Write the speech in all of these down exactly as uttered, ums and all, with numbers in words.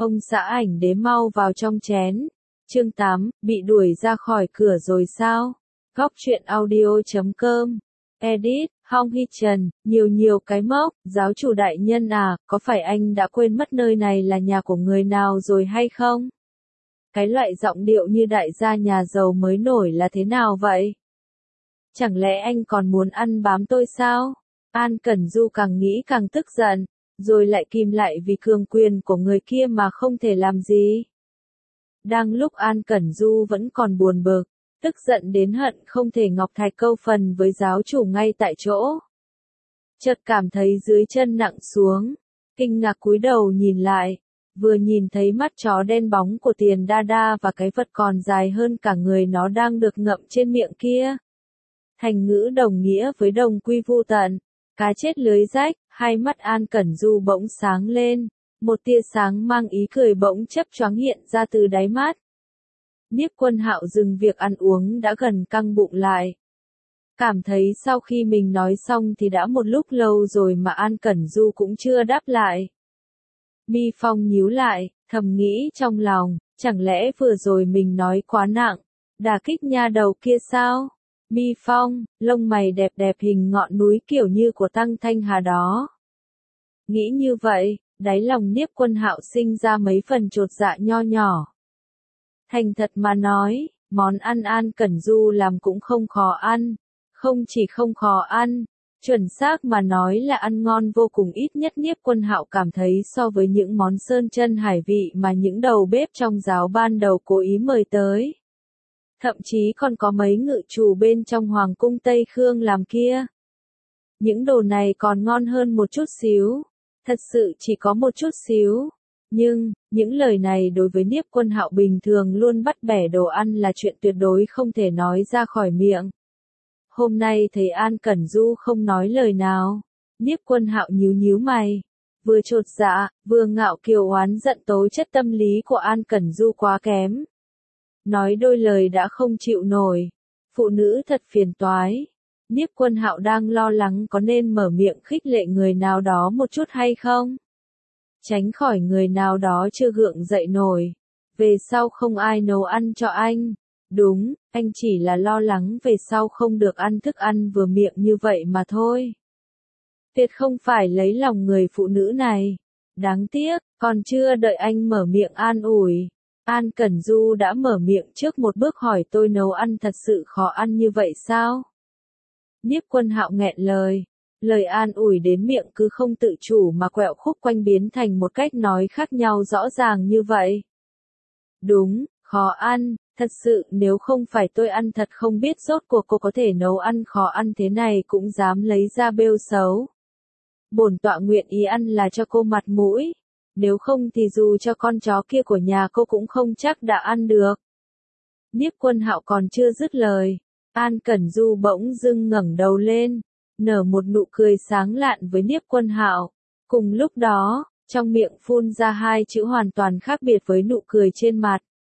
Ông xã ảnh đế mau vào trong chén. Chương tám, bị đuổi ra khỏi cửa rồi sao? Góc truyện audio chấm com. Edit, Hong Hee Trần, nhiều nhiều cái mốc, giáo chủ đại nhân à, có phải anh đã quên mất nơi này là nhà của người nào rồi hay không? Cái loại giọng điệu như đại gia nhà giàu mới nổi là thế nào vậy? Chẳng lẽ anh còn muốn ăn bám tôi sao? An Cẩn Du càng nghĩ càng tức giận, rồi lại kìm lại vì cường quyền của người kia mà không thể làm gì. Đang lúc An Cẩn Du vẫn còn buồn bực, tức giận đến hận không thể ngọc thạch câu phần với giáo chủ ngay tại chỗ. Chợt cảm thấy dưới chân nặng xuống, kinh ngạc cúi đầu nhìn lại, vừa nhìn thấy mắt chó đen bóng của Tiền Đa Đa và cái vật còn dài hơn cả người nó đang được ngậm trên miệng kia. Thành ngữ đồng nghĩa với đồng quy vu tận, cá chết lưới rách, hai mắt An Cẩn Du bỗng sáng lên, một tia sáng mang ý cười bỗng chớp choáng hiện ra từ đáy mắt. Niếp Quân Hạo dừng việc ăn uống đã gần căng bụng lại. Cảm thấy sau khi mình nói xong thì đã một lúc lâu rồi mà An Cẩn Du cũng chưa đáp lại. Mi Phong nhíu lại, thầm nghĩ trong lòng, chẳng lẽ vừa rồi mình nói quá nặng, đả kích nha đầu kia sao? Mi Phong, lông mày đẹp đẹp hình ngọn núi kiểu như của Tăng Thanh Hà đó. Nghĩ như vậy, đáy lòng Niếp Quân Hạo sinh ra mấy phần chột dạ nho nhỏ. Thành thật mà nói, món ăn An Cẩn Du làm cũng không khó ăn, không chỉ không khó ăn, chuẩn xác mà nói là ăn ngon vô cùng, ít nhất Niếp Quân Hạo cảm thấy so với những món sơn chân hải vị mà những đầu bếp trong giáo ban đầu cố ý mời tới. Thậm chí còn có mấy ngự chủ bên trong Hoàng cung Tây Khương làm kia. Những đồ này còn ngon hơn một chút xíu, thật sự chỉ có một chút xíu. Nhưng, những lời này đối với Niếp Quân Hạo bình thường luôn bắt bẻ đồ ăn là chuyện tuyệt đối không thể nói ra khỏi miệng. Hôm nay thấy An Cẩn Du không nói lời nào, Niếp Quân Hạo nhíu nhíu mày, vừa chột dạ, vừa ngạo kiều oán giận tố chất tâm lý của An Cẩn Du quá kém. Nói đôi lời đã không chịu nổi, phụ nữ thật phiền toái. Niếp Quân Hạo đang lo lắng có nên mở miệng khích lệ người nào đó một chút hay không? Tránh khỏi người nào đó chưa gượng dậy nổi, về sau không ai nấu ăn cho anh. Đúng, anh chỉ là lo lắng về sau không được ăn thức ăn vừa miệng như vậy mà thôi. Tuyệt không phải lấy lòng người phụ nữ này. Đáng tiếc, còn chưa đợi anh mở miệng an ủi, An Cẩn Du đã mở miệng trước một bước hỏi tôi nấu ăn thật sự khó ăn như vậy sao? Niếp Quân Hạo nghẹn lời, lời an ủi đến miệng cứ không tự chủ mà quẹo khúc quanh biến thành một cách nói khác nhau rõ ràng như vậy. Đúng, khó ăn, thật sự nếu không phải tôi ăn thật không biết rốt cuộc cô có thể nấu ăn khó ăn thế này cũng dám lấy ra bêu xấu. Bổn tọa nguyện ý ăn là cho cô mặt mũi, nếu không thì dù cho con chó kia của nhà cô cũng không chắc đã ăn được. Niếp Quân Hạo còn chưa dứt lời, An Cẩn Du bỗng dưng ngẩng đầu lên, nở một nụ cười sáng lạn với Niếp Quân Hạo. Cùng lúc đó, trong miệng phun ra hai chữ hoàn toàn khác biệt với nụ cười trên mặt.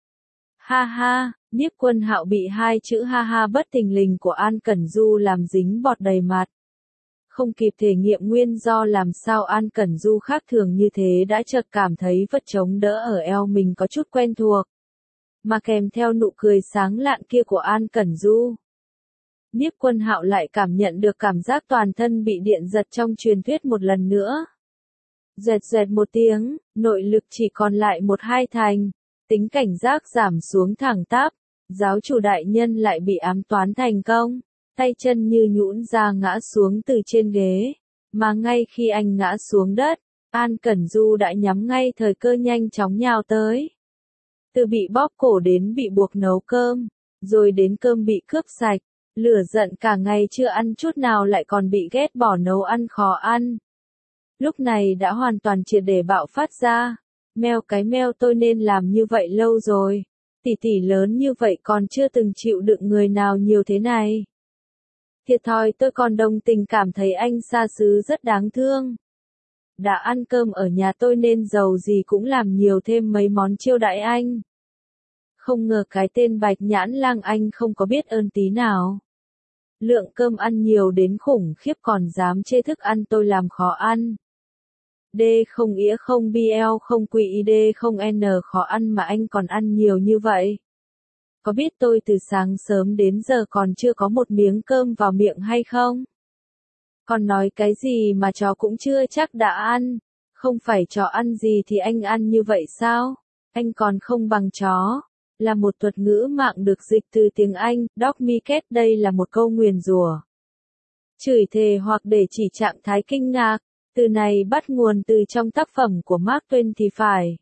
Ha ha, Niếp Quân Hạo bị hai chữ ha ha bất thình lình của An Cẩn Du làm dính bọt đầy mặt. Không kịp thể nghiệm nguyên do làm sao An Cẩn Du khác thường như thế đã chợt cảm thấy vật chống đỡ ở eo mình có chút quen thuộc. Mà kèm theo nụ cười sáng lạn kia của An Cẩn Du, Niếp Quân Hạo lại cảm nhận được cảm giác toàn thân bị điện giật trong truyền thuyết một lần nữa. Dẹt dẹt một tiếng, nội lực chỉ còn lại một hai thành, tính cảnh giác giảm xuống thẳng tắp, giáo chủ đại nhân lại bị ám toán thành công, tay chân như nhũn ra ngã xuống từ trên ghế, mà ngay khi anh ngã xuống đất, An Cẩn Du đã nhắm ngay thời cơ nhanh chóng nhào tới. Từ bị bóp cổ đến bị buộc nấu cơm, rồi đến cơm bị cướp sạch, lửa giận cả ngày chưa ăn chút nào lại còn bị ghét bỏ nấu ăn khó ăn. Lúc này đã hoàn toàn triệt để bạo phát ra. Meo cái meo, tôi nên làm như vậy lâu rồi. Tỷ tỷ lớn như vậy còn chưa từng chịu đựng người nào nhiều thế này. Thiệt thòi, tôi còn đồng tình cảm thấy anh xa xứ rất đáng thương. Đã ăn cơm ở nhà tôi nên giàu gì cũng làm nhiều thêm mấy món chiêu đãi anh. Không ngờ cái tên Bạch Nhãn Lang anh không có biết ơn tí nào. Lượng cơm ăn nhiều đến khủng khiếp còn dám chê thức ăn tôi làm khó ăn. D không ĩa không B L không Q I D không N khó ăn mà anh còn ăn nhiều như vậy. Có biết tôi từ sáng sớm đến giờ còn chưa có một miếng cơm vào miệng hay không? Còn nói cái gì mà chó cũng chưa chắc đã ăn. Không phải chó ăn gì thì anh ăn như vậy sao? Anh còn không bằng chó. Là một thuật ngữ mạng được dịch từ tiếng Anh, dog me cat, đây là một câu nguyền rủa. Chửi thề hoặc để chỉ trạng thái kinh ngạc. Từ này bắt nguồn từ trong tác phẩm của Mark Twain thì phải.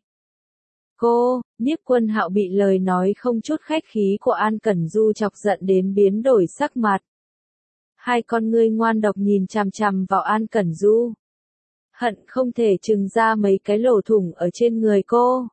Cô, Nhiếp Quân Hạo bị lời nói không chút khách khí của An Cẩn Du chọc giận đến biến đổi sắc mặt. Hai con ngươi ngoan độc nhìn chằm chằm vào An Cẩn Du. Hận không thể trừng ra mấy cái lỗ thủng ở trên người cô.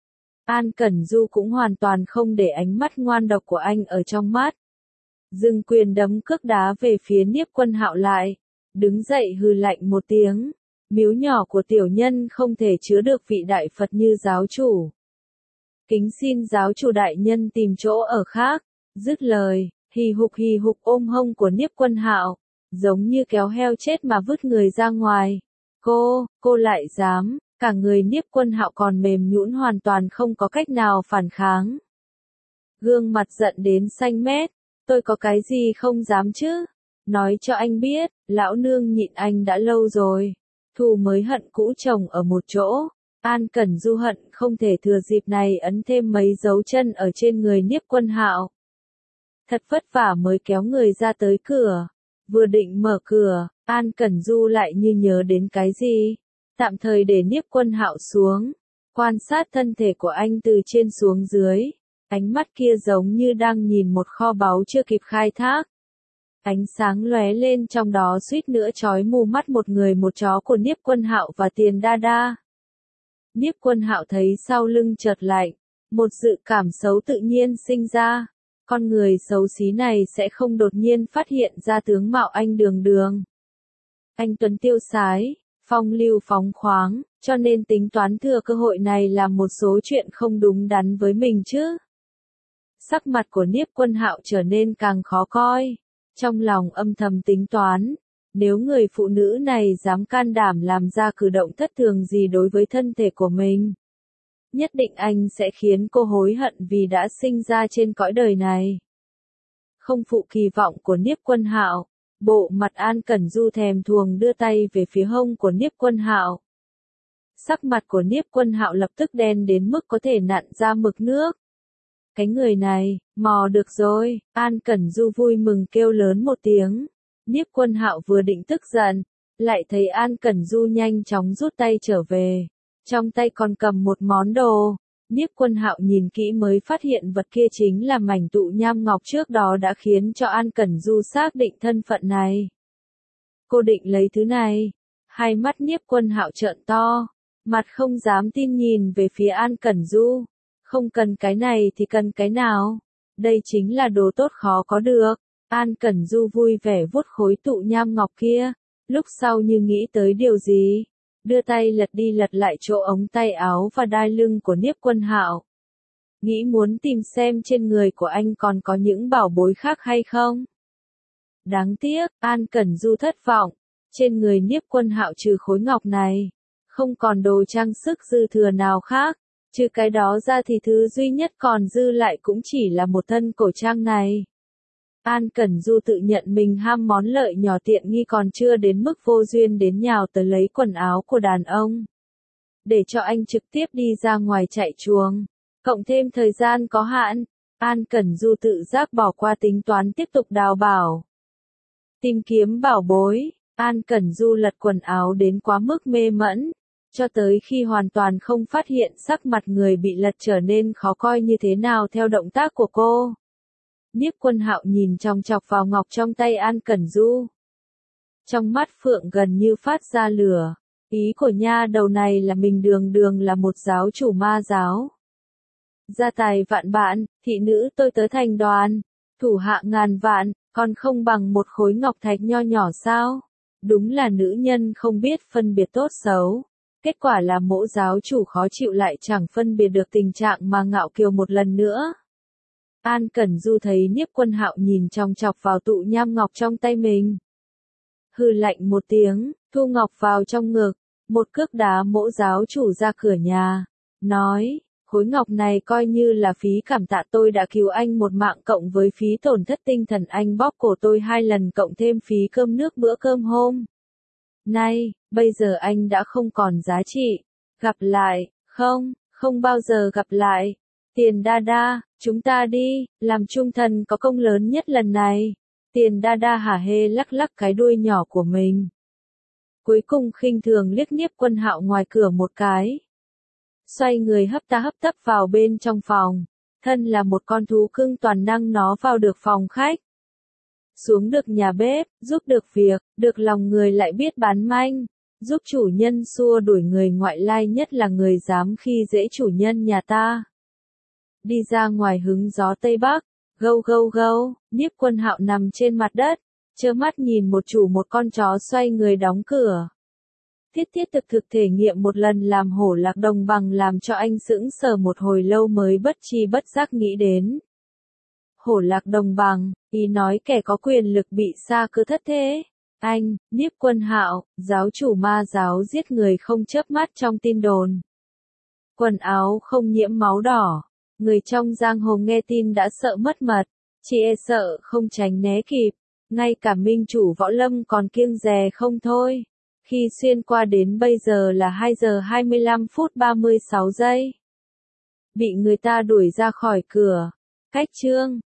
An Cẩn Du cũng hoàn toàn không để ánh mắt ngoan độc của anh ở trong mắt. Dừng quyền đấm cước đá về phía Nhiếp Quân Hạo lại. Đứng dậy hừ lạnh một tiếng. Miếu nhỏ của tiểu nhân không thể chứa được vị đại Phật như giáo chủ. Kính xin giáo chủ đại nhân tìm chỗ ở khác. Dứt lời, hì hục hì hục ôm hông của Nhiếp Quân Hạo, giống như kéo heo chết mà vứt người ra ngoài. Cô, cô lại dám, cả người Nhiếp Quân Hạo còn mềm nhũn hoàn toàn không có cách nào phản kháng. Gương mặt giận đến xanh mét, tôi có cái gì không dám chứ? Nói cho anh biết, lão nương nhịn anh đã lâu rồi. Thù mới hận cũ chồng ở một chỗ. An Cẩn Du hận không thể thừa dịp này ấn thêm mấy dấu chân ở trên người Nhiếp Quân Hạo. Thật vất vả mới kéo người ra tới cửa. Vừa định mở cửa, An Cẩn Du lại như nhớ đến cái gì. Tạm thời để Nhiếp Quân Hạo xuống. Quan sát thân thể của anh từ trên xuống dưới. Ánh mắt kia giống như đang nhìn một kho báu chưa kịp khai thác. Ánh sáng lóe lên trong đó suýt nữa chói mù mắt một người một chó của Nhiếp Quân Hạo và Tiền Đa Đa. Nhiếp Quân Hạo thấy sau lưng chợt lạnh, một dự cảm xấu tự nhiên sinh ra. Con người xấu xí này sẽ không đột nhiên phát hiện ra tướng mạo anh đường đường. Anh tuấn tiêu sái, phong lưu phóng khoáng, cho nên tính toán thừa cơ hội này làm một số chuyện không đúng đắn với mình chứ. Sắc mặt của Nhiếp Quân Hạo trở nên càng khó coi. Trong lòng âm thầm tính toán, nếu người phụ nữ này dám can đảm làm ra cử động thất thường gì đối với thân thể của mình, nhất định anh sẽ khiến cô hối hận vì đã sinh ra trên cõi đời này. Không phụ kỳ vọng của Nhiếp Quân Hạo, bộ mặt An Cẩn Du thèm thuồng đưa tay về phía hông của Nhiếp Quân Hạo. Sắc mặt của Nhiếp Quân Hạo lập tức đen đến mức có thể nặn ra mực nước. Cái người này, mò được rồi, An Cẩn Du vui mừng kêu lớn một tiếng. Nhiếp Quân Hạo vừa định tức giận, lại thấy An Cẩn Du nhanh chóng rút tay trở về. Trong tay còn cầm một món đồ. Nhiếp Quân Hạo nhìn kỹ mới phát hiện vật kia chính là mảnh tụ nham ngọc trước đó đã khiến cho An Cẩn Du xác định thân phận này. Cô định lấy thứ này. Hai mắt Nhiếp Quân Hạo trợn to, mặt không dám tin nhìn về phía An Cẩn Du. Không cần cái này thì cần cái nào? Đây chính là đồ tốt khó có được. An Cẩn Du vui vẻ vuốt khối tụ nham ngọc kia, lúc sau như nghĩ tới điều gì, đưa tay lật đi lật lại chỗ ống tay áo và đai lưng của Nhiếp Quân Hạo. Nghĩ muốn tìm xem trên người của anh còn có những bảo bối khác hay không? Đáng tiếc, An Cẩn Du thất vọng, trên người Nhiếp Quân Hạo trừ khối ngọc này, không còn đồ trang sức dư thừa nào khác. Trừ cái đó ra thì thứ duy nhất còn dư lại cũng chỉ là một thân cổ trang này. An Cẩn Du tự nhận mình ham món lợi nhỏ tiện nghi còn chưa đến mức vô duyên đến nhào tới lấy quần áo của đàn ông. Để cho anh trực tiếp đi ra ngoài chạy chuồng. Cộng thêm thời gian có hạn, An Cẩn Du tự giác bỏ qua tính toán tiếp tục đào bảo. Tìm kiếm bảo bối, An Cẩn Du lật quần áo đến quá mức mê mẫn. Cho tới khi hoàn toàn không phát hiện sắc mặt người bị lật trở nên khó coi như thế nào theo động tác của cô. Nhiếp Quân Hạo nhìn chòng chọc vào ngọc trong tay An Cẩn Du. Trong mắt Phượng gần như phát ra lửa. Ý của nha đầu này là mình đường đường là một giáo chủ ma giáo. Gia tài vạn bạn, thị nữ tôi tớ thành đoàn, thủ hạ ngàn vạn, còn không bằng một khối ngọc thạch nho nhỏ sao? Đúng là nữ nhân không biết phân biệt tốt xấu. Kết quả là mỗ giáo chủ khó chịu lại chẳng phân biệt được tình trạng mà ngạo kiều một lần nữa. An Cẩn Du thấy Nhiếp Quân Hạo nhìn chòng chọc vào tụ nham ngọc trong tay mình. Hừ lạnh một tiếng, thu ngọc vào trong ngực, một cước đá mỗ giáo chủ ra cửa nhà, nói, khối ngọc này coi như là phí cảm tạ tôi đã cứu anh một mạng cộng với phí tổn thất tinh thần anh bóp cổ tôi hai lần cộng thêm phí cơm nước bữa cơm hôm nay, bây giờ anh đã không còn giá trị. Gặp lại, không, không bao giờ gặp lại. Tiền đa đa, chúng ta đi, làm trung thần có công lớn nhất lần này. Tiền đa đa hả hê lắc lắc cái đuôi nhỏ của mình. Cuối cùng khinh thường liếc Niếp Quân Hạo ngoài cửa một cái. Xoay người hấp ta hấp tấp vào bên trong phòng. Thân là một con thú cưng toàn năng nó vào được phòng khách. Xuống được nhà bếp, giúp được việc, được lòng người lại biết bán manh. Giúp chủ nhân xua đuổi người ngoại lai nhất là người dám khi dễ chủ nhân nhà ta. Đi ra ngoài hứng gió Tây Bắc, gâu gâu gâu, Niếp Quân Hạo nằm trên mặt đất, trơ mắt nhìn một chủ một con chó xoay người đóng cửa. Thiết thiết thực thực thể nghiệm một lần làm hổ lạc đồng bằng làm cho anh sững sờ một hồi lâu mới bất chi bất giác nghĩ đến. Hổ lạc đồng bằng, ý nói kẻ có quyền lực bị sa cứ thất thế. Anh, Niếp Quân Hạo, giáo chủ ma giáo giết người không chớp mắt trong tin đồn. Quần áo không nhiễm máu đỏ. Người trong giang hồ nghe tin đã sợ mất mật, chỉ e sợ không tránh né kịp. Ngay cả minh chủ võ lâm còn kiêng dè không thôi. Khi xuyên qua đến bây giờ là hai giờ hai mươi lăm phút ba mươi sáu giây. Bị người ta đuổi ra khỏi cửa. Cách chương